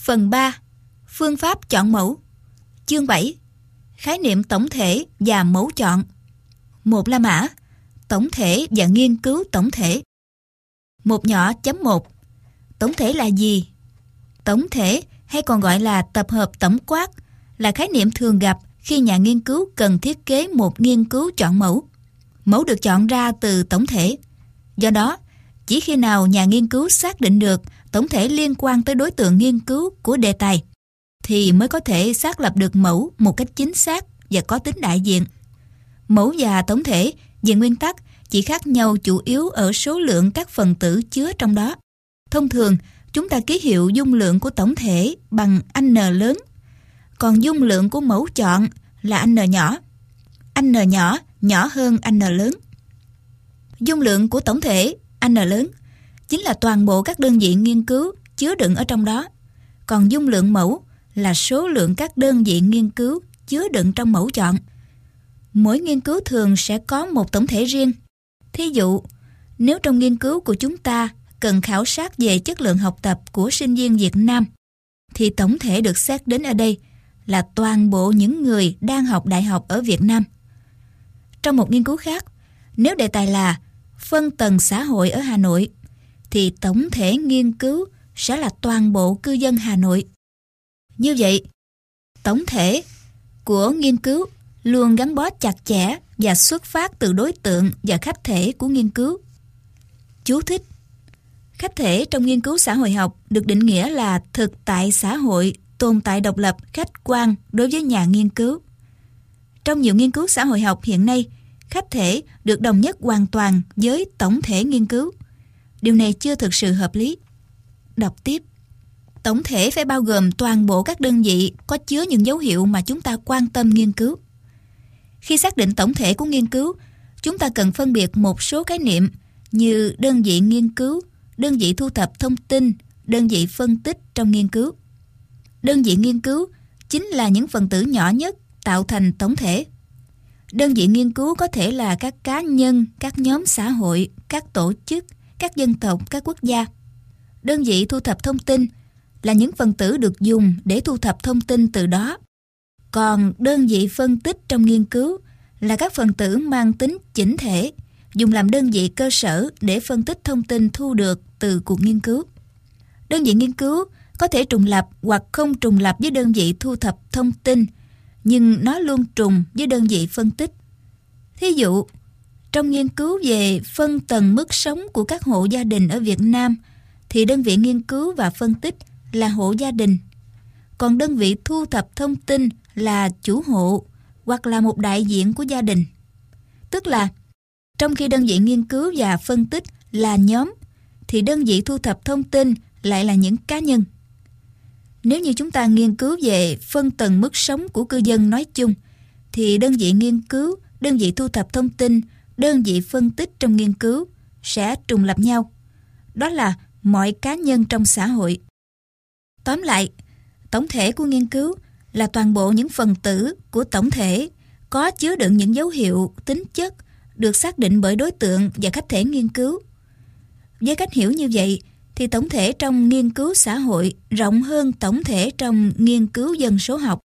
Phần 3. Phương pháp chọn mẫu. Chương 7. Khái niệm tổng thể và mẫu chọn. 1 La Mã. Tổng thể và nghiên cứu tổng thể. 1.1. Tổng thể là gì? Tổng thể hay còn gọi là tập hợp tổng quát là khái niệm thường gặp khi nhà nghiên cứu cần thiết kế một nghiên cứu chọn mẫu. Mẫu được chọn ra từ tổng thể. Do đó, chỉ khi nào nhà nghiên cứu xác định được tổng thể liên quan tới đối tượng nghiên cứu của đề tài thì mới có thể xác lập được mẫu một cách chính xác và có tính đại diện. Mẫu và tổng thể về nguyên tắc chỉ khác nhau chủ yếu ở số lượng các phần tử chứa trong đó. Thông thường, chúng ta ký hiệu dung lượng của tổng thể bằng N lớn, còn dung lượng của mẫu chọn là N nhỏ. N nhỏ nhỏ hơn N lớn. Dung lượng của tổng thể N lớn chính là toàn bộ các đơn vị nghiên cứu chứa đựng ở trong đó, còn dung lượng mẫu là số lượng các đơn vị nghiên cứu chứa đựng trong mẫu chọn. Mỗi nghiên cứu thường sẽ có một tổng thể riêng. Thí dụ, nếu trong nghiên cứu của chúng ta cần khảo sát về chất lượng học tập của sinh viên Việt Nam, thì tổng thể được xét đến ở đây là toàn bộ những người đang học đại học ở Việt Nam. Trong một nghiên cứu khác, nếu đề tài là phân tầng xã hội ở Hà Nội, thì tổng thể nghiên cứu sẽ là toàn bộ cư dân Hà Nội. Như vậy, tổng thể của nghiên cứu luôn gắn bó chặt chẽ và xuất phát từ đối tượng và khách thể của nghiên cứu. Chú thích: khách thể trong nghiên cứu xã hội học được định nghĩa là thực tại xã hội tồn tại độc lập khách quan đối với nhà nghiên cứu. Trong nhiều nghiên cứu xã hội học hiện nay, khách thể được đồng nhất hoàn toàn với tổng thể nghiên cứu. Điều này chưa thực sự hợp lý. Đọc tiếp: tổng thể phải bao gồm toàn bộ các đơn vị có chứa những dấu hiệu mà chúng ta quan tâm nghiên cứu. Khi xác định tổng thể của nghiên cứu, chúng ta cần phân biệt một số khái niệm như đơn vị nghiên cứu, đơn vị thu thập thông tin, đơn vị phân tích trong nghiên cứu. Đơn vị nghiên cứu chính là những phần tử nhỏ nhất tạo thành tổng thể. Đơn vị nghiên cứu có thể là các cá nhân, các nhóm xã hội, các tổ chức, các dân tộc, các quốc gia. Đơn vị thu thập thông tin là những phần tử được dùng để thu thập thông tin từ đó. Còn đơn vị phân tích trong nghiên cứu là các phần tử mang tính chỉnh thể, dùng làm đơn vị cơ sở để phân tích thông tin thu được từ cuộc nghiên cứu. Đơn vị nghiên cứu có thể trùng lập hoặc không trùng lập với đơn vị thu thập thông tin, nhưng nó luôn trùng với đơn vị phân tích. Thí dụ, trong nghiên cứu về phân tầng mức sống của các hộ gia đình ở Việt Nam, thì đơn vị nghiên cứu và phân tích là hộ gia đình, còn đơn vị thu thập thông tin là chủ hộ hoặc là một đại diện của gia đình. Tức là, trong khi đơn vị nghiên cứu và phân tích là nhóm, thì đơn vị thu thập thông tin lại là những cá nhân. Nếu như chúng ta nghiên cứu về phân tầng mức sống của cư dân nói chung, thì đơn vị nghiên cứu, đơn vị thu thập thông tin, đơn vị phân tích trong nghiên cứu sẽ trùng lập nhau. Đó là mọi cá nhân trong xã hội. Tóm lại, tổng thể của nghiên cứu là toàn bộ những phần tử của tổng thể có chứa đựng những dấu hiệu, tính chất được xác định bởi đối tượng và khách thể nghiên cứu. Với cách hiểu như vậy, thì tổng thể trong nghiên cứu xã hội rộng hơn tổng thể trong nghiên cứu dân số học.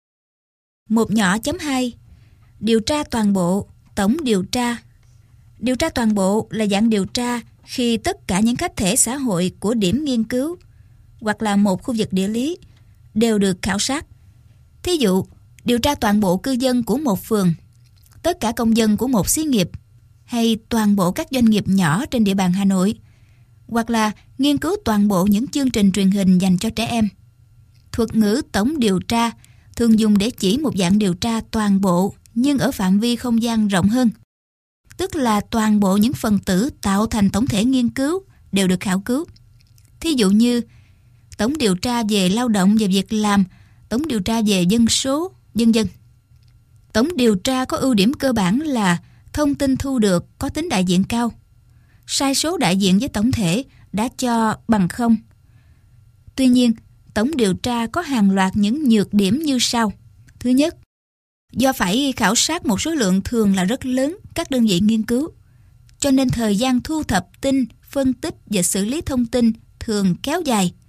1.2. Điều tra toàn bộ, tổng điều tra. Điều tra toàn bộ là dạng điều tra khi tất cả những khách thể xã hội của điểm nghiên cứu hoặc là một khu vực địa lý đều được khảo sát. Thí dụ, điều tra toàn bộ cư dân của một phường, tất cả công dân của một xí nghiệp, hay toàn bộ các doanh nghiệp nhỏ trên địa bàn Hà Nội, hoặc là nghiên cứu toàn bộ những chương trình truyền hình dành cho trẻ em. Thuật ngữ tổng điều tra thường dùng để chỉ một dạng điều tra toàn bộ nhưng ở phạm vi không gian rộng hơn. Tức là toàn bộ những phần tử tạo thành tổng thể nghiên cứu đều được khảo cứu. Thí dụ như tổng điều tra về lao động và việc làm, tổng điều tra về dân số, vân vân. Tổng điều tra có ưu điểm cơ bản là thông tin thu được có tính đại diện cao. Sai số đại diện với tổng thể đã cho bằng 0. Tuy nhiên, tổng điều tra có hàng loạt những nhược điểm như sau. Thứ nhất, do phải khảo sát một số lượng thường là rất lớn các đơn vị nghiên cứu, cho nên thời gian thu thập tin, phân tích và xử lý thông tin thường kéo dài.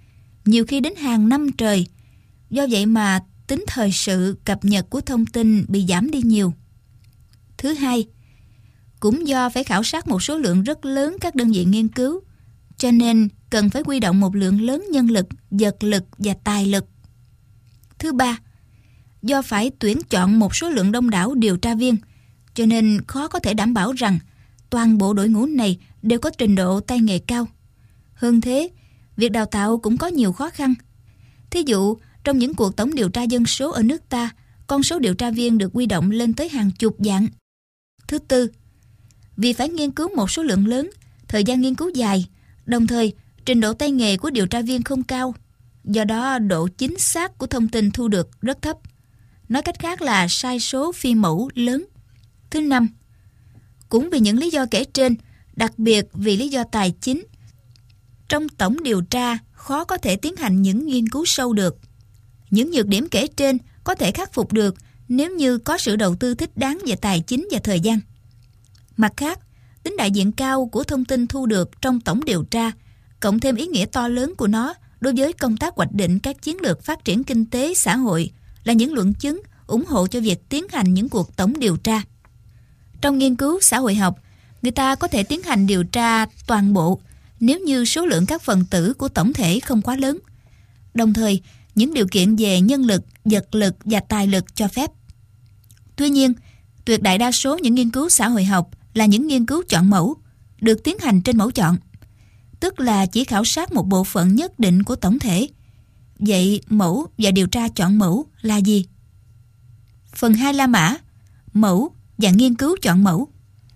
nhiều khi đến hàng năm trời. Do vậy mà tính thời sự cập nhật của thông tin bị giảm đi nhiều. Thứ hai, cũng do phải khảo sát một số lượng rất lớn các đơn vị nghiên cứu, cho nên cần phải huy động một lượng lớn nhân lực, vật lực và tài lực. Thứ ba, do phải tuyển chọn một số lượng đông đảo điều tra viên, cho nên khó có thể đảm bảo rằng toàn bộ đội ngũ này đều có trình độ tay nghề cao. Hơn thế, việc đào tạo cũng có nhiều khó khăn. Thí dụ, trong những cuộc tổng điều tra dân số ở nước ta, con số điều tra viên được huy động lên tới hàng chục vạn. Thứ tư, vì phải nghiên cứu một số lượng lớn, thời gian nghiên cứu dài, đồng thời trình độ tay nghề của điều tra viên không cao, do đó độ chính xác của thông tin thu được rất thấp. Nói cách khác là sai số phi mẫu lớn. Thứ năm, cũng vì những lý do kể trên, đặc biệt vì lý do tài chính, trong tổng điều tra khó có thể tiến hành những nghiên cứu sâu được. Những nhược điểm kể trên có thể khắc phục được nếu như có sự đầu tư thích đáng về tài chính và thời gian. Mặt khác, tính đại diện cao của thông tin thu được trong tổng điều tra, cộng thêm ý nghĩa to lớn của nó đối với công tác hoạch định các chiến lược phát triển kinh tế xã hội là những luận chứng ủng hộ cho việc tiến hành những cuộc tổng điều tra. Trong nghiên cứu xã hội học, người ta có thể tiến hành điều tra toàn bộ nếu như số lượng các phần tử của tổng thể không quá lớn. Đồng thời, những điều kiện về nhân lực, vật lực và tài lực cho phép. Tuy nhiên, tuyệt đại đa số những nghiên cứu xã hội học là những nghiên cứu chọn mẫu, được tiến hành trên mẫu chọn, tức là chỉ khảo sát một bộ phận nhất định của tổng thể. Vậy mẫu và điều tra chọn mẫu là gì? Phần 2 La Mã, mẫu và nghiên cứu chọn mẫu.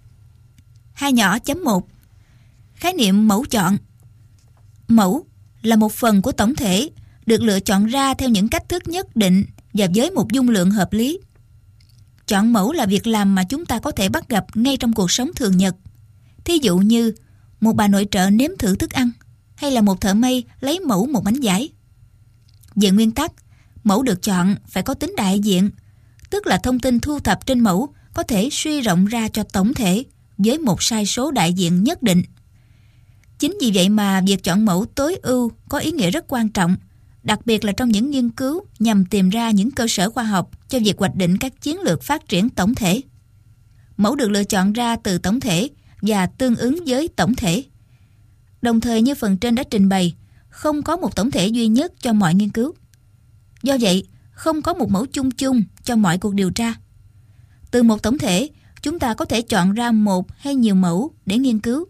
2.1 Khái niệm mẫu chọn. Mẫu là một phần của tổng thể được lựa chọn ra theo những cách thức nhất định và với một dung lượng hợp lý. Chọn mẫu là việc làm mà chúng ta có thể bắt gặp ngay trong cuộc sống thường nhật. Thí dụ như một bà nội trợ nếm thử thức ăn, hay là một thợ may lấy mẫu một bánh vải. Về nguyên tắc, mẫu được chọn phải có tính đại diện, tức là thông tin thu thập trên mẫu có thể suy rộng ra cho tổng thể với một sai số đại diện nhất định. Chính vì vậy mà việc chọn mẫu tối ưu có ý nghĩa rất quan trọng, đặc biệt là trong những nghiên cứu nhằm tìm ra những cơ sở khoa học cho việc hoạch định các chiến lược phát triển tổng thể. Mẫu được lựa chọn ra từ tổng thể và tương ứng với tổng thể. Đồng thời như phần trên đã trình bày, không có một tổng thể duy nhất cho mọi nghiên cứu. Do vậy, không có một mẫu chung chung cho mọi cuộc điều tra. Từ một tổng thể, chúng ta có thể chọn ra một hay nhiều mẫu để nghiên cứu.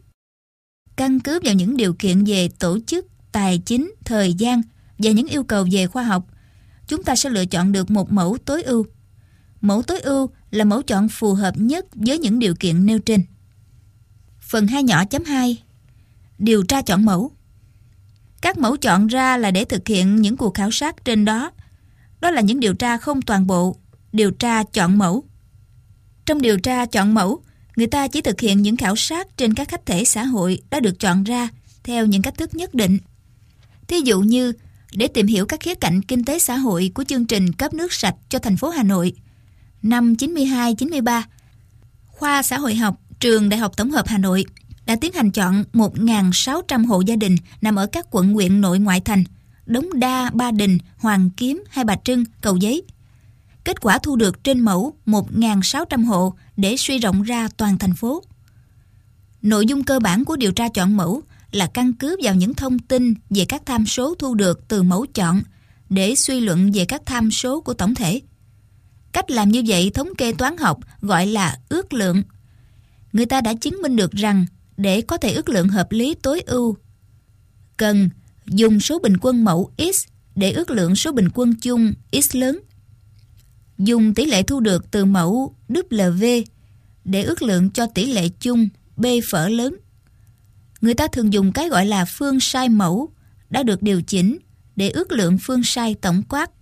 Căn cứ vào những điều kiện về tổ chức, tài chính, thời gian và những yêu cầu về khoa học, chúng ta sẽ lựa chọn được một mẫu tối ưu. Mẫu tối ưu là mẫu chọn phù hợp nhất với những điều kiện nêu trên. Phần 2.2 Điều tra chọn mẫu. Các mẫu chọn ra là để thực hiện những cuộc khảo sát trên đó. Đó là những điều tra không toàn bộ, điều tra chọn mẫu. Trong điều tra chọn mẫu, người ta chỉ thực hiện những khảo sát trên các khách thể xã hội đã được chọn ra theo những cách thức nhất định. Thí dụ như, để tìm hiểu các khía cạnh kinh tế xã hội của chương trình cấp nước sạch cho thành phố Hà Nội, năm 92-93, khoa xã hội học Trường Đại học Tổng hợp Hà Nội đã tiến hành chọn 1.600 hộ gia đình nằm ở các quận huyện nội ngoại thành, Đống Đa, Ba Đình, Hoàng Kiếm, Hai Bà Trưng, Cầu Giấy. Kết quả thu được trên mẫu 1.600 hộ để suy rộng ra toàn thành phố. Nội dung cơ bản của điều tra chọn mẫu là căn cứ vào những thông tin về các tham số thu được từ mẫu chọn để suy luận về các tham số của tổng thể. Cách làm như vậy thống kê toán học gọi là ước lượng. Người ta đã chứng minh được rằng để có thể ước lượng hợp lý tối ưu, cần dùng số bình quân mẫu X để ước lượng số bình quân chung X lớn, dùng tỷ lệ thu được từ mẫu W để ước lượng cho tỷ lệ chung B phở lớn. Người ta thường dùng cái gọi là phương sai mẫu đã được điều chỉnh để ước lượng phương sai tổng quát.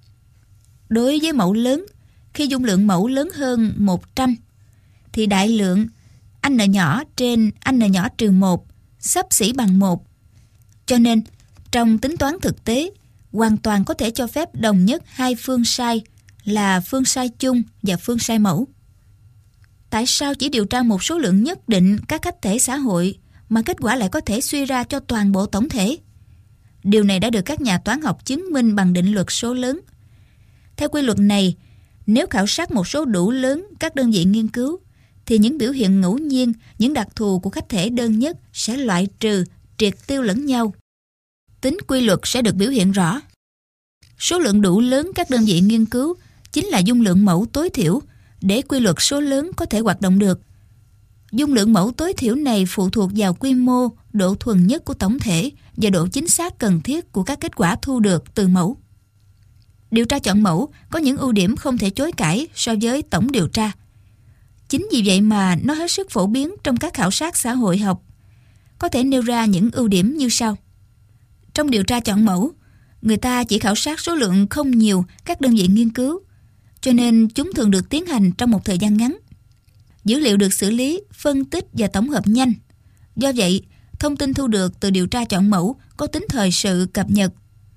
Đối với mẫu lớn, khi dung lượng mẫu lớn hơn 100, thì đại lượng n nhỏ trên n nhỏ trừ 1 xấp xỉ bằng 1. Cho nên, trong tính toán thực tế, hoàn toàn có thể cho phép đồng nhất hai phương sai là phương sai chung và phương sai mẫu. Tại sao chỉ điều tra một số lượng nhất định các khách thể xã hội mà kết quả lại có thể suy ra cho toàn bộ tổng thể? Điều này đã được các nhà toán học chứng minh bằng định luật số lớn. Theo quy luật này, nếu khảo sát một số đủ lớn các đơn vị nghiên cứu, thì những biểu hiện ngẫu nhiên, những đặc thù của khách thể đơn nhất sẽ loại trừ, triệt tiêu lẫn nhau. Tính quy luật sẽ được biểu hiện rõ. Số lượng đủ lớn các đơn vị nghiên cứu chính là dung lượng mẫu tối thiểu để quy luật số lớn có thể hoạt động được. Dung lượng mẫu tối thiểu này phụ thuộc vào quy mô, độ thuần nhất của tổng thể và độ chính xác cần thiết của các kết quả thu được từ mẫu. Điều tra chọn mẫu có những ưu điểm không thể chối cãi so với tổng điều tra. Chính vì vậy mà nó hết sức phổ biến trong các khảo sát xã hội học. Có thể nêu ra những ưu điểm như sau. Trong điều tra chọn mẫu, người ta chỉ khảo sát số lượng không nhiều các đơn vị nghiên cứu, cho nên chúng thường được tiến hành trong một thời gian ngắn. Dữ liệu được xử lý, phân tích và tổng hợp nhanh. Do vậy, thông tin thu được từ điều tra chọn mẫu có tính thời sự cập nhật.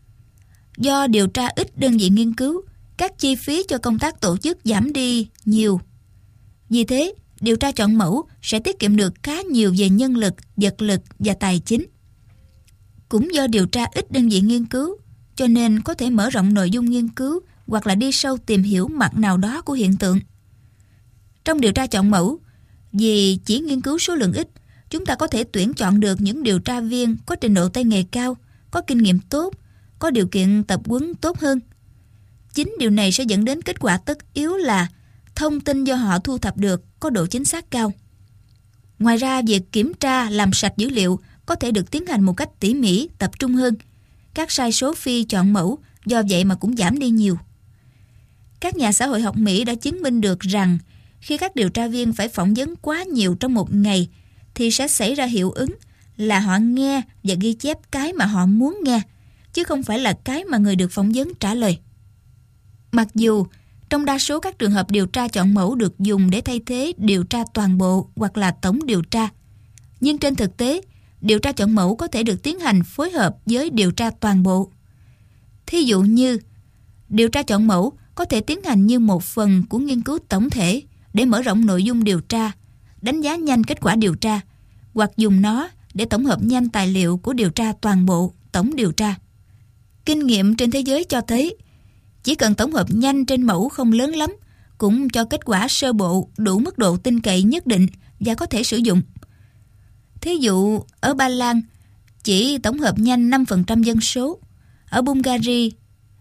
Do điều tra ít đơn vị nghiên cứu, các chi phí cho công tác tổ chức giảm đi nhiều. Vì thế, điều tra chọn mẫu sẽ tiết kiệm được khá nhiều về nhân lực, vật lực và tài chính. Cũng do điều tra ít đơn vị nghiên cứu, cho nên có thể mở rộng nội dung nghiên cứu hoặc là đi sâu tìm hiểu mặt nào đó của hiện tượng. Trong điều tra chọn mẫu, vì chỉ nghiên cứu số lượng ít, chúng ta có thể tuyển chọn được những điều tra viên có trình độ tay nghề cao, có kinh nghiệm tốt, có điều kiện tập huấn tốt hơn. Chính điều này sẽ dẫn đến kết quả tất yếu là thông tin do họ thu thập được có độ chính xác cao. Ngoài ra, việc kiểm tra, làm sạch dữ liệu có thể được tiến hành một cách tỉ mỉ, tập trung hơn. Các sai số phi chọn mẫu do vậy mà cũng giảm đi nhiều. Các nhà xã hội học Mỹ đã chứng minh được rằng khi các điều tra viên phải phỏng vấn quá nhiều trong một ngày thì sẽ xảy ra hiệu ứng là họ nghe và ghi chép cái mà họ muốn nghe, chứ không phải là cái mà người được phỏng vấn trả lời. Mặc dù trong đa số các trường hợp điều tra chọn mẫu được dùng để thay thế điều tra toàn bộ hoặc là tổng điều tra, nhưng trên thực tế, điều tra chọn mẫu có thể được tiến hành phối hợp với điều tra toàn bộ. Thí dụ như, điều tra chọn mẫu có thể tiến hành như một phần của nghiên cứu tổng thể để mở rộng nội dung điều tra, đánh giá nhanh kết quả điều tra, hoặc dùng nó để tổng hợp nhanh tài liệu của điều tra toàn bộ, tổng điều tra. Kinh nghiệm trên thế giới cho thấy, chỉ cần tổng hợp nhanh trên mẫu không lớn lắm, cũng cho kết quả sơ bộ đủ mức độ tin cậy nhất định và có thể sử dụng. Thí dụ, ở Ba Lan, chỉ tổng hợp nhanh 5% dân số, ở Bulgaria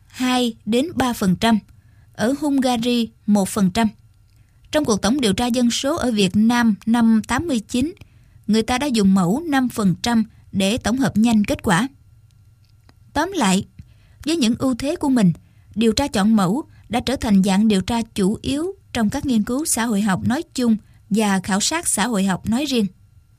2-3%, ở Hungary 1%. Trong cuộc tổng điều tra dân số ở Việt Nam năm 89, người ta đã dùng mẫu 5% để tổng hợp nhanh kết quả. Tóm lại, với những ưu thế của mình, điều tra chọn mẫu đã trở thành dạng điều tra chủ yếu trong các nghiên cứu xã hội học nói chung và khảo sát xã hội học nói riêng.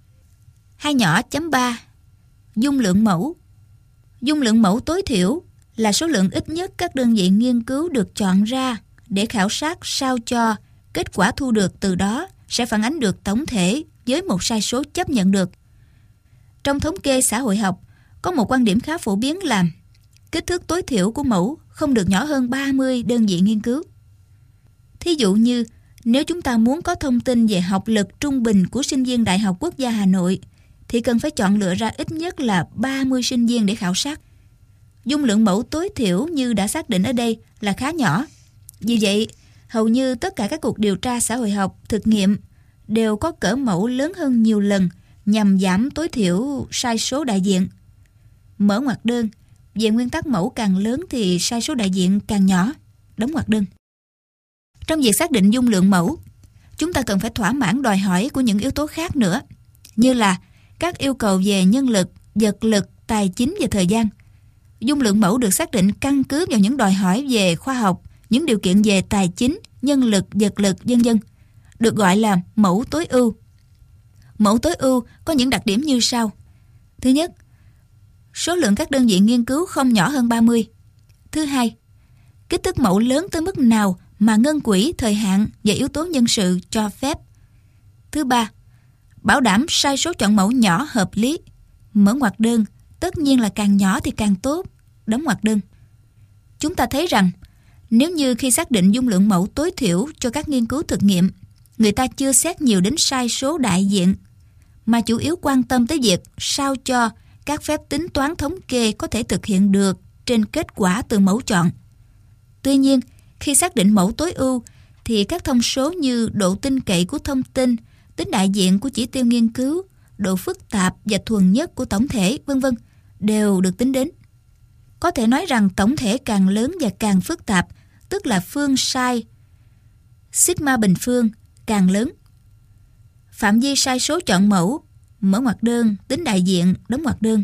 2.3 Dung lượng mẫu. Dung lượng mẫu tối thiểu là số lượng ít nhất các đơn vị nghiên cứu được chọn ra để khảo sát sao cho kết quả thu được từ đó sẽ phản ánh được tổng thể với một sai số chấp nhận được. Trong thống kê xã hội học, có một quan điểm khá phổ biến là kích thước tối thiểu của mẫu không được nhỏ hơn 30 đơn vị nghiên cứu. Thí dụ như, nếu chúng ta muốn có thông tin về học lực trung bình của sinh viên Đại học Quốc gia Hà Nội, thì cần phải chọn lựa ra ít nhất là 30 sinh viên để khảo sát. Dung lượng mẫu tối thiểu như đã xác định ở đây là khá nhỏ. Vì vậy, hầu như tất cả các cuộc điều tra xã hội học thực nghiệm đều có cỡ mẫu lớn hơn nhiều lần nhằm giảm tối thiểu sai số đại diện. Mở ngoặc đơn, về nguyên tắc mẫu càng lớn thì sai số đại diện càng nhỏ. Đóng ngoặc đơn. Trong việc xác định dung lượng mẫu, chúng ta cần phải thỏa mãn đòi hỏi của những yếu tố khác nữa, như là các yêu cầu về nhân lực, vật lực, tài chính và thời gian. Dung lượng mẫu được xác định căn cứ vào những đòi hỏi về khoa học, những điều kiện về tài chính, nhân lực, vật lực, vân vân, được gọi là mẫu tối ưu. Mẫu tối ưu có những đặc điểm như sau. Thứ nhất, số lượng các đơn vị nghiên cứu không nhỏ hơn 30. Thứ hai, kích thước mẫu lớn tới mức nào mà ngân quỹ, thời hạn và yếu tố nhân sự cho phép. Thứ ba, bảo đảm sai số chọn mẫu nhỏ hợp lý. Mở ngoặc đơn, tất nhiên là càng nhỏ thì càng tốt. Đóng ngoặc đơn. Chúng ta thấy rằng, nếu như khi xác định dung lượng mẫu tối thiểu cho các nghiên cứu thực nghiệm, người ta chưa xét nhiều đến sai số đại diện, mà chủ yếu quan tâm tới việc sao cho các phép tính toán thống kê có thể thực hiện được trên kết quả từ mẫu chọn. Tuy nhiên, khi xác định mẫu tối ưu, thì các thông số như độ tin cậy của thông tin, tính đại diện của chỉ tiêu nghiên cứu, độ phức tạp và thuần nhất của tổng thể, vân vân đều được tính đến. Có thể nói rằng tổng thể càng lớn và càng phức tạp, tức là phương sai sigma bình phương càng lớn. Phạm vi sai số chọn mẫu, mở ngoặc đơn, tính đại diện, đóng ngoặc đơn.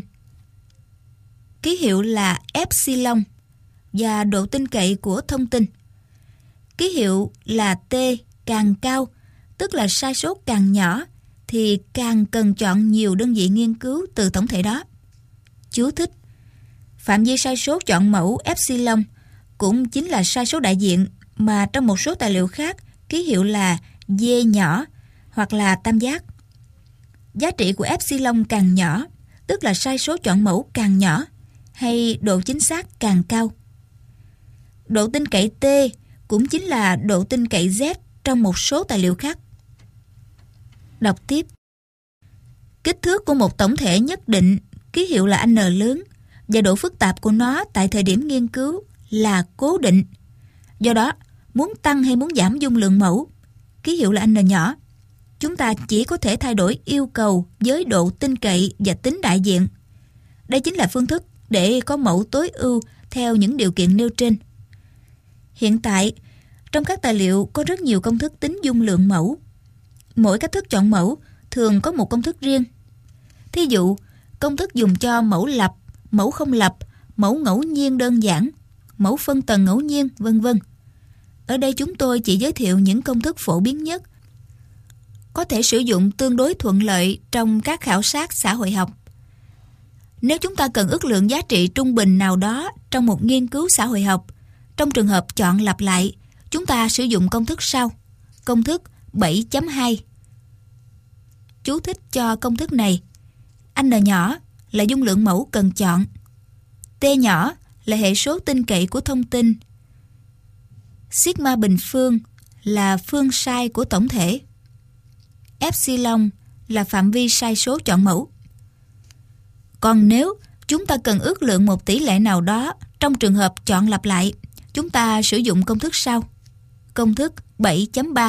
Ký hiệu là epsilon và độ tin cậy của thông tin. Ký hiệu là T càng cao, tức là sai số càng nhỏ, thì càng cần chọn nhiều đơn vị nghiên cứu từ tổng thể đó. Chú thích: phạm vi sai số chọn mẫu epsilon cũng chính là sai số đại diện mà trong một số tài liệu khác ký hiệu là D nhỏ hoặc là tam giác. Giá trị của epsilon càng nhỏ, tức là sai số chọn mẫu càng nhỏ hay độ chính xác càng cao. Độ tin cậy T cũng chính là độ tin cậy Z trong một số tài liệu khác. Đọc tiếp. Kích thước của một tổng thể nhất định ký hiệu là N lớn và độ phức tạp của nó tại thời điểm nghiên cứu là cố định. Do đó, muốn tăng hay muốn giảm dung lượng mẫu, ký hiệu là N nhỏ, chúng ta chỉ có thể thay đổi yêu cầu với độ tin cậy và tính đại diện. Đây chính là phương thức để có mẫu tối ưu theo những điều kiện nêu trên. Hiện tại, trong các tài liệu có rất nhiều công thức tính dung lượng mẫu. Mỗi cách thức chọn mẫu thường có một công thức riêng. Thí dụ, công thức dùng cho mẫu lập, mẫu không lập, mẫu ngẫu nhiên đơn giản, mẫu phân tầng ngẫu nhiên, vân vân. Ở đây chúng tôi chỉ giới thiệu những công thức phổ biến nhất, có thể sử dụng tương đối thuận lợi trong các khảo sát xã hội học. Nếu chúng ta cần ước lượng giá trị trung bình nào đó trong một nghiên cứu xã hội học, trong trường hợp chọn lặp lại, chúng ta sử dụng công thức sau. Công thức 7.2. Chú thích cho công thức này: N nhỏ là dung lượng mẫu cần chọn, T nhỏ là hệ số tin cậy của thông tin, sigma bình phương là phương sai của tổng thể, epsilon là phạm vi sai số chọn mẫu. Còn nếu chúng ta cần ước lượng một tỷ lệ nào đó trong trường hợp chọn lặp lại, chúng ta sử dụng công thức sau. Công thức 7.3.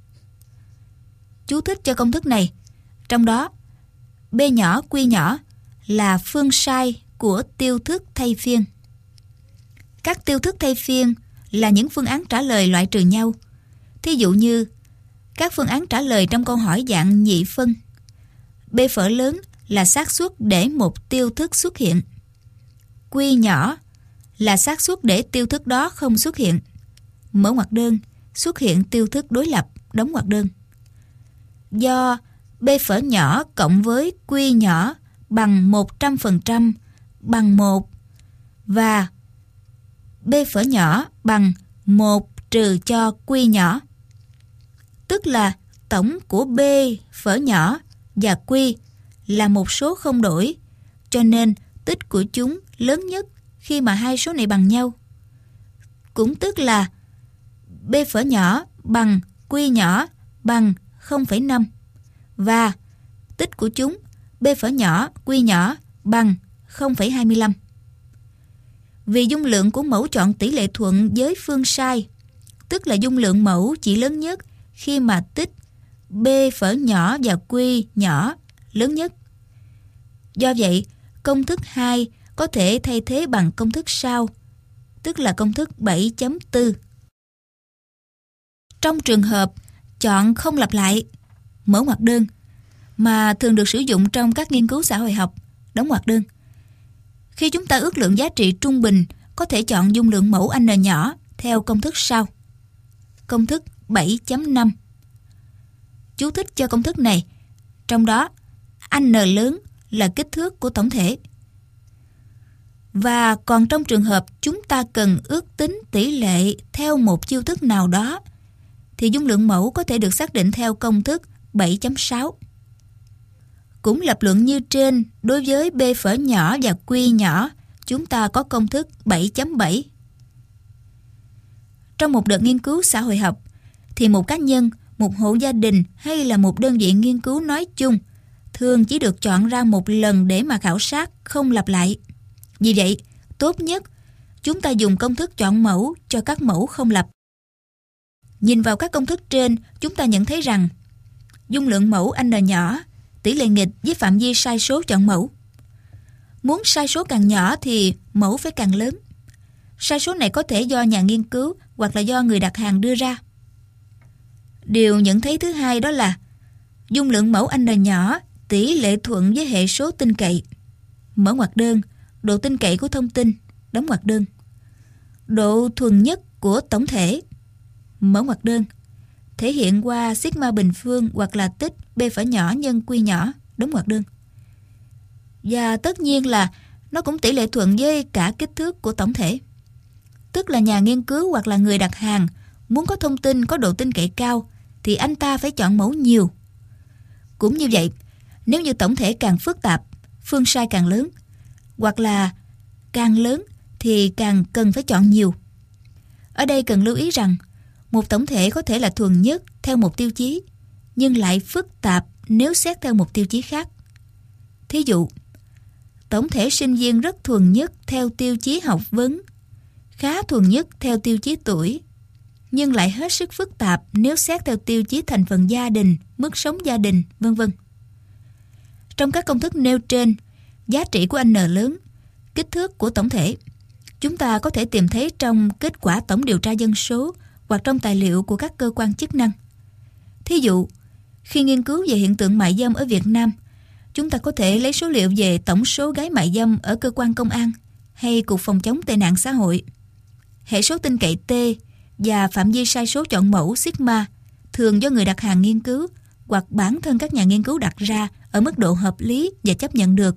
Chú thích cho công thức này: trong đó, B nhỏ Q nhỏ là phương sai của tiêu thức thay phiên. Các tiêu thức thay phiên là những phương án trả lời loại trừ nhau. Thí dụ như các phương án trả lời trong câu hỏi dạng nhị phân. B phở lớn là xác suất để một tiêu thức xuất hiện. Q nhỏ là xác suất để tiêu thức đó không xuất hiện. Mở ngoặc đơn, xuất hiện tiêu thức đối lập, đóng ngoặc đơn. Do B phở nhỏ cộng với Q nhỏ bằng 100% bằng 1 và B phở nhỏ bằng 1 trừ cho Q nhỏ, tức là tổng của B phở nhỏ và Q là một số không đổi, cho nên tích của chúng lớn nhất khi mà hai số này bằng nhau. Cũng tức là B phở nhỏ bằng Q nhỏ bằng 0,5 và tích của chúng B phở nhỏ Q nhỏ bằng 0,25. Vì dung lượng của mẫu chọn tỷ lệ thuận với phương sai, tức là dung lượng mẫu chỉ lớn nhất khi mà tích B phở nhỏ và Q nhỏ lớn nhất. Do vậy, công thức 2 có thể thay thế bằng công thức sau, tức là công thức 7.4. Trong trường hợp chọn không lặp lại, mở ngoặc đơn, mà thường được sử dụng trong các nghiên cứu xã hội học, đóng ngoặc đơn. Khi chúng ta ước lượng giá trị trung bình, có thể chọn dung lượng mẫu N nhỏ theo công thức sau. Công thức 7.5. Chú thích cho công thức này: trong đó, N lớn là kích thước của tổng thể. Và còn trong trường hợp chúng ta cần ước tính tỷ lệ theo một chiêu thức nào đó, thì dung lượng mẫu có thể được xác định theo công thức 7.6. Cũng lập luận như trên, đối với B phở nhỏ và Q nhỏ, chúng ta có công thức 7.7. Trong một đợt nghiên cứu xã hội học, thì một cá nhân, một hộ gia đình hay là một đơn vị nghiên cứu nói chung thường chỉ được chọn ra một lần để mà khảo sát, không lặp lại. Vì vậy, tốt nhất chúng ta dùng công thức chọn mẫu cho các mẫu không lặp. Nhìn vào các công thức trên, chúng ta nhận thấy rằng dung lượng mẫu n nhỏ tỷ lệ nghịch với phạm vi sai số chọn mẫu. Muốn sai số càng nhỏ thì mẫu phải càng lớn. Sai số này có thể do nhà nghiên cứu hoặc là do người đặt hàng đưa ra. Điều nhận thấy thứ hai đó là dung lượng mẫu n nhỏ tỷ lệ thuận với hệ số tin cậy. Mở ngoặc đơn, độ tin cậy của thông tin, đóng ngoặc đơn. Độ thuần nhất của tổng thể, mở ngoặc đơn, thể hiện qua sigma bình phương hoặc là tích b phẩy nhỏ nhân q nhỏ, đóng ngoặc đơn. Và tất nhiên là nó cũng tỷ lệ thuận với cả kích thước của tổng thể. Tức là nhà nghiên cứu hoặc là người đặt hàng muốn có thông tin có độ tin cậy cao thì anh ta phải chọn mẫu nhiều. Cũng như vậy, nếu như tổng thể càng phức tạp, phương sai càng lớn, hoặc là càng lớn thì càng cần phải chọn nhiều. Ở đây cần lưu ý rằng một tổng thể có thể là thuần nhất theo một tiêu chí, nhưng lại phức tạp nếu xét theo một tiêu chí khác. Thí dụ, tổng thể sinh viên rất thuần nhất theo tiêu chí học vấn, khá thuần nhất theo tiêu chí tuổi, nhưng lại hết sức phức tạp nếu xét theo tiêu chí thành phần gia đình, mức sống gia đình, v.v. Trong các công thức nêu trên, giá trị của n lớn, kích thước của tổng thể, chúng ta có thể tìm thấy trong kết quả tổng điều tra dân số hoặc trong tài liệu của các cơ quan chức năng. Thí dụ, khi nghiên cứu về hiện tượng mại dâm ở Việt Nam, chúng ta có thể lấy số liệu về tổng số gái mại dâm ở cơ quan công an hay Cục Phòng chống tệ nạn xã hội. Hệ số tin cậy T và phạm vi sai số chọn mẫu sigma thường do người đặt hàng nghiên cứu hoặc bản thân các nhà nghiên cứu đặt ra ở mức độ hợp lý và chấp nhận được.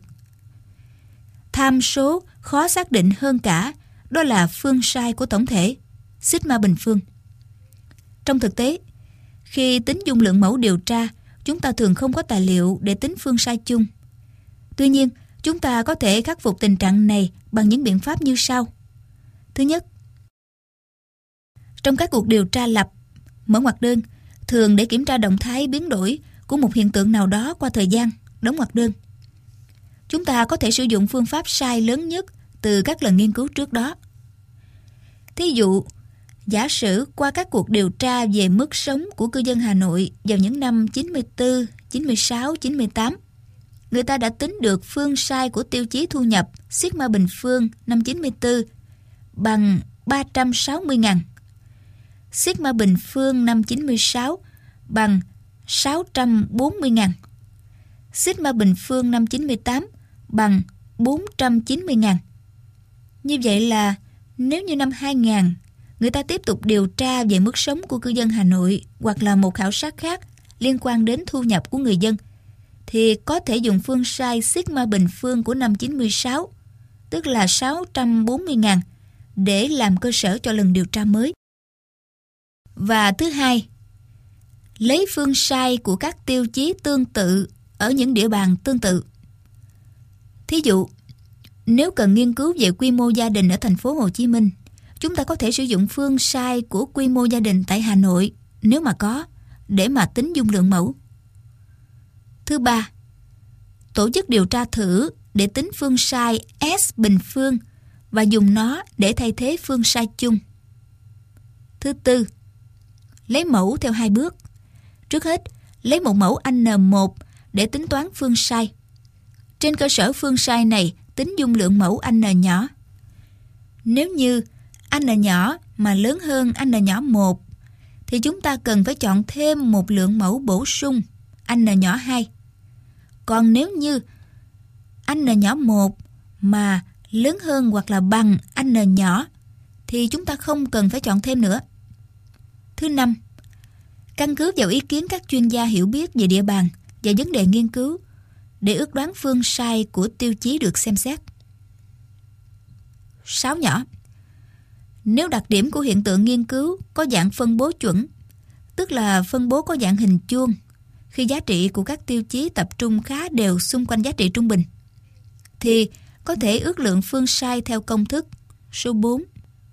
Tham số khó xác định hơn cả đó là phương sai của tổng thể, sigma bình phương. Trong thực tế, khi tính dung lượng mẫu điều tra, chúng ta thường không có tài liệu để tính phương sai chung. Tuy nhiên, chúng ta có thể khắc phục tình trạng này bằng những biện pháp như sau. Thứ nhất, trong các cuộc điều tra lập, mở ngoặc đơn, thường để kiểm tra động thái biến đổi của một hiện tượng nào đó qua thời gian, đóng ngoặc đơn, chúng ta có thể sử dụng phương pháp sai lớn nhất từ các lần nghiên cứu trước đó. Thí dụ, giả sử qua các cuộc điều tra về mức sống của cư dân Hà Nội vào những năm 94, 96, 98, người ta đã tính được phương sai của tiêu chí thu nhập sigma bình phương năm 94 bằng 360.000, sigma bình phương năm 96 bằng 640.000, sigma bình phương năm 98 bằng 490.000. Như vậy là nếu như năm 2000 người ta tiếp tục điều tra về mức sống của cư dân Hà Nội hoặc là một khảo sát khác liên quan đến thu nhập của người dân, thì có thể dùng phương sai sigma bình phương của năm 96, tức là 640.000, để làm cơ sở cho lần điều tra mới. Và thứ hai, lấy phương sai của các tiêu chí tương tự ở những địa bàn tương tự. Thí dụ, nếu cần nghiên cứu về quy mô gia đình ở thành phố Hồ Chí Minh, chúng ta có thể sử dụng phương sai của quy mô gia đình tại Hà Nội, nếu mà có, để mà tính dung lượng mẫu. Thứ ba, tổ chức điều tra thử để tính phương sai S bình phương và dùng nó để thay thế phương sai chung. Thứ tư, lấy mẫu theo hai bước. Trước hết, lấy một mẫu N1 để tính toán phương sai. Trên cơ sở phương sai này, tính dung lượng mẫu N nhỏ. Nếu như N nhỏ mà lớn hơn N nhỏ 1, thì chúng ta cần phải chọn thêm một lượng mẫu bổ sung N nhỏ 2. Còn nếu như N nhỏ 1 mà lớn hơn hoặc là bằng N nhỏ, thì chúng ta không cần phải chọn thêm nữa. Thứ năm, căn cứ vào ý kiến các chuyên gia hiểu biết về địa bàn và vấn đề nghiên cứu để ước đoán phương sai của tiêu chí được xem xét. 6 nhỏ. Nếu đặc điểm của hiện tượng nghiên cứu có dạng phân bố chuẩn, tức là phân bố có dạng hình chuông, khi giá trị của các tiêu chí tập trung khá đều xung quanh giá trị trung bình, thì có thể ước lượng phương sai theo công thức số 4.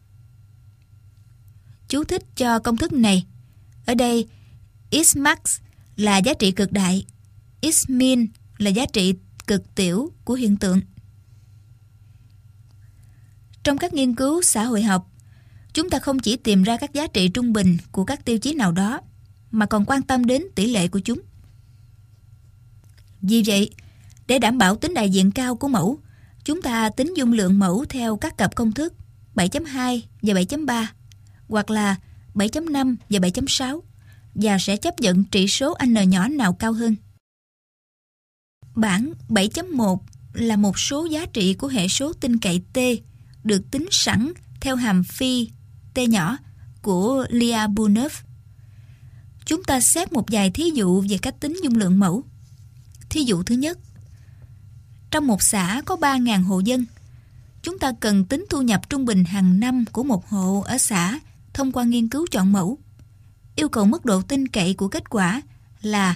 Chú thích cho công thức này. Ở đây, X max là giá trị cực đại, X min là giá trị cực tiểu của hiện tượng. Trong các nghiên cứu xã hội học, chúng ta không chỉ tìm ra các giá trị trung bình của các tiêu chí nào đó, mà còn quan tâm đến tỷ lệ của chúng. Vì vậy, để đảm bảo tính đại diện cao của mẫu, chúng ta tính dung lượng mẫu theo các cặp công thức 7.2 và 7.3, hoặc là 7.5 và 7.6, và sẽ chấp nhận trị số n nhỏ nào cao hơn. Bảng 7.1 là một số giá trị của hệ số tin cậy T được tính sẵn theo hàm phi T nhỏ của Lyapunov. Chúng ta xét một vài thí dụ về cách tính dung lượng mẫu. Thí dụ thứ nhất, trong một xã có 3.000 hộ dân, chúng ta cần tính thu nhập trung bình hàng năm của một hộ ở xã thông qua nghiên cứu chọn mẫu. Yêu cầu mức độ tin cậy của kết quả là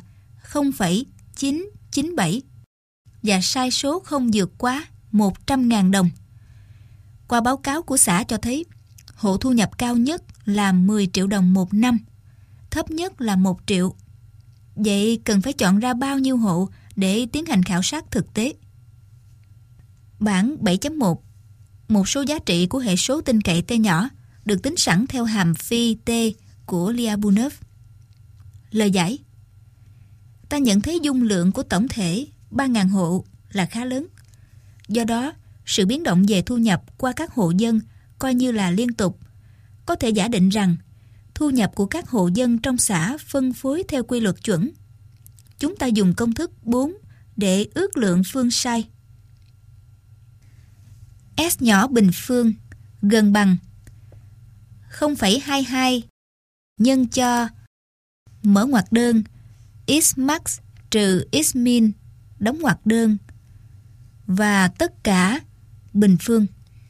0,997 và sai số không vượt quá 100.000 đồng. Qua báo cáo của xã cho thấy, hộ thu nhập cao nhất là 10 triệu đồng một năm, thấp nhất là 1 triệu. Vậy cần phải chọn ra bao nhiêu hộ để tiến hành khảo sát thực tế? Bảng 7.1, một số giá trị của hệ số tin cậy T nhỏ được tính sẵn theo hàm phi T của Lyapunov. Lời giải: ta nhận thấy dung lượng của tổng thể 3.000 hộ là khá lớn. Do đó, sự biến động về thu nhập qua các hộ dân coi như là liên tục. Có thể giả định rằng thu nhập của các hộ dân trong xã phân phối theo quy luật chuẩn. Chúng ta dùng công thức 4 để ước lượng phương sai. S nhỏ bình phương gần bằng 0,22 nhân cho mở ngoặc đơn x max trừ x min đóng ngoặc đơn và tất cả bình phương.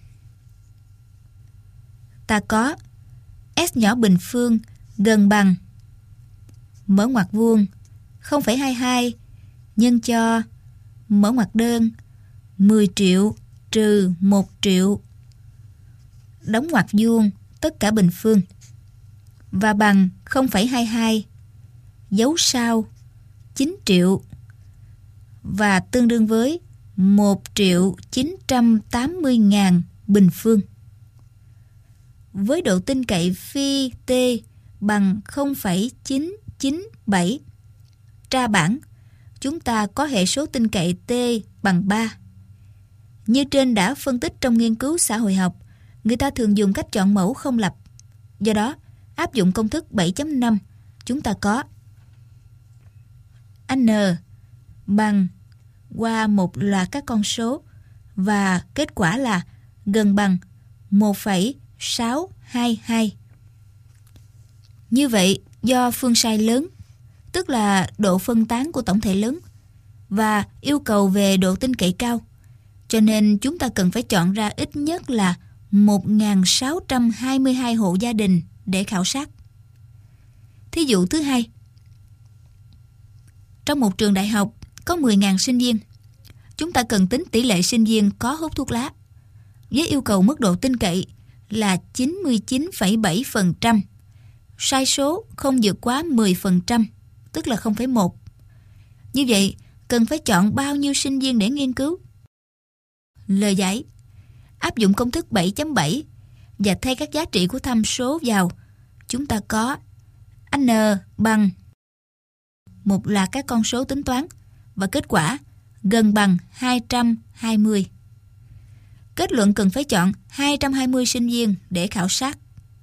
Ta có S nhỏ bình phương gần bằng mở ngoặc vuông 0,22 nhân cho mở ngoặc đơn 10 triệu trừ 1 triệu đóng ngoặc vuông tất cả bình phương, và bằng 0,22 dấu sao 9 triệu và tương đương với 1.980.000 bình phương. Với độ tin cậy phi T bằng 0,997, tra bảng, chúng ta có hệ số tin cậy T bằng 3. Như trên đã phân tích trong nghiên cứu xã hội học, người ta thường dùng cách chọn mẫu không lập. Do đó, áp dụng công thức 7.5, chúng ta có N bằng qua một loạt các con số và kết quả là gần bằng 1,622. Như vậy, do phương sai lớn, tức là độ phân tán của tổng thể lớn, và yêu cầu về độ tin cậy cao, cho nên chúng ta cần phải chọn ra ít nhất là 1.622 hộ gia đình để khảo sát. Thí dụ thứ hai. Trong một trường đại học có 10.000 sinh viên. Chúng ta cần tính tỷ lệ sinh viên có hút thuốc lá, với yêu cầu mức độ tin cậy là 99,7%. Sai số không vượt quá 10%, tức là 0,1. Như vậy, cần phải chọn bao nhiêu sinh viên để nghiên cứu? Lời giải: áp dụng công thức 7.7 và thay các giá trị của tham số vào, chúng ta có N bằng một loạt các con số tính toán và kết quả gần bằng 220. Kết luận cần phải chọn 220 sinh viên để khảo sát.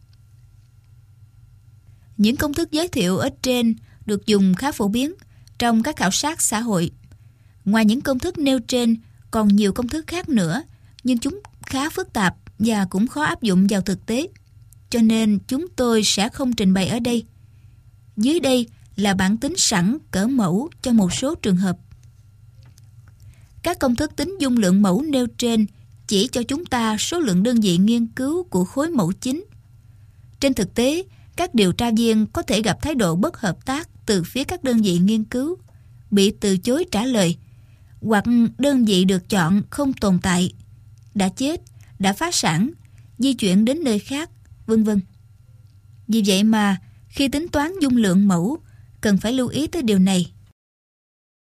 Những công thức giới thiệu ở trên được dùng khá phổ biến trong các khảo sát xã hội. Ngoài những công thức nêu trên, còn nhiều công thức khác nữa, nhưng chúng khá phức tạp và cũng khó áp dụng vào thực tế, cho nên chúng tôi sẽ không trình bày ở đây. Dưới đây là bảng tính sẵn cỡ mẫu cho một số trường hợp. Các công thức tính dung lượng mẫu nêu trên chỉ cho chúng ta số lượng đơn vị nghiên cứu của khối mẫu chính. Trên thực tế, các điều tra viên có thể gặp thái độ bất hợp tác từ phía các đơn vị nghiên cứu, bị từ chối trả lời, hoặc đơn vị được chọn không tồn tại, đã chết, đã phá sản, di chuyển đến nơi khác, vân vân. Vì vậy mà, khi tính toán dung lượng mẫu, cần phải lưu ý tới điều này.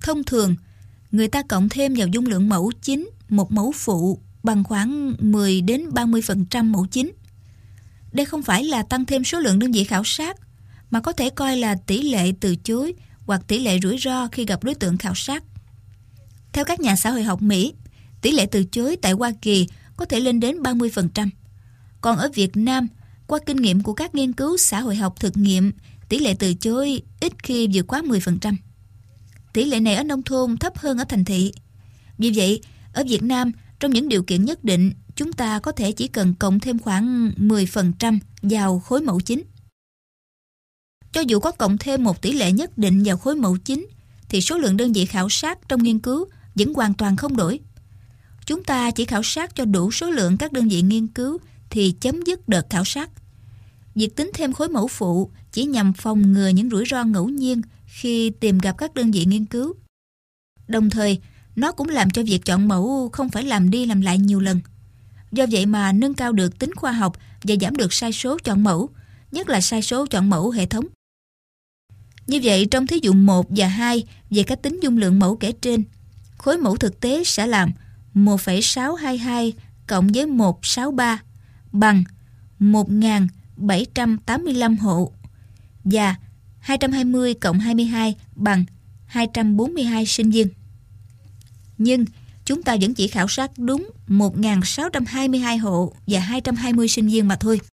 Thông thường, người ta cộng thêm vào dung lượng mẫu chính một mẫu phụ bằng khoảng 10 đến 30% mẫu chính. Đây không phải là tăng thêm số lượng đơn vị khảo sát, mà có thể coi là tỷ lệ từ chối hoặc tỷ lệ rủi ro khi gặp đối tượng khảo sát. Theo các nhà xã hội học Mỹ, tỷ lệ từ chối tại Hoa Kỳ có thể lên đến 30%. Còn ở Việt Nam, qua kinh nghiệm của các nghiên cứu xã hội học thực nghiệm, tỷ lệ từ chối ít khi vượt quá 10%. Tỷ lệ này ở nông thôn thấp hơn ở thành thị. Vì vậy, ở Việt Nam, trong những điều kiện nhất định, chúng ta có thể chỉ cần cộng thêm khoảng 10% vào khối mẫu chính. Cho dù có cộng thêm một tỷ lệ nhất định vào khối mẫu chính, thì số lượng đơn vị khảo sát trong nghiên cứu vẫn hoàn toàn không đổi. Chúng ta chỉ khảo sát cho đủ số lượng các đơn vị nghiên cứu thì chấm dứt đợt khảo sát. Việc tính thêm khối mẫu phụ chỉ nhằm phòng ngừa những rủi ro ngẫu nhiên khi tìm gặp các đơn vị nghiên cứu. Đồng thời, nó cũng làm cho việc chọn mẫu không phải làm đi làm lại nhiều lần. Do vậy mà nâng cao được tính khoa học và giảm được sai số chọn mẫu, nhất là sai số chọn mẫu hệ thống. Như vậy, trong thí dụ 1 và 2 về cách tính dung lượng mẫu kể trên, khối mẫu thực tế sẽ làm 1,622 cộng với 163 bằng 1.785 hộ và 220 cộng 22 bằng 242 sinh viên. Nhưng chúng ta vẫn chỉ khảo sát đúng 1.622 hộ và 220 sinh viên mà thôi.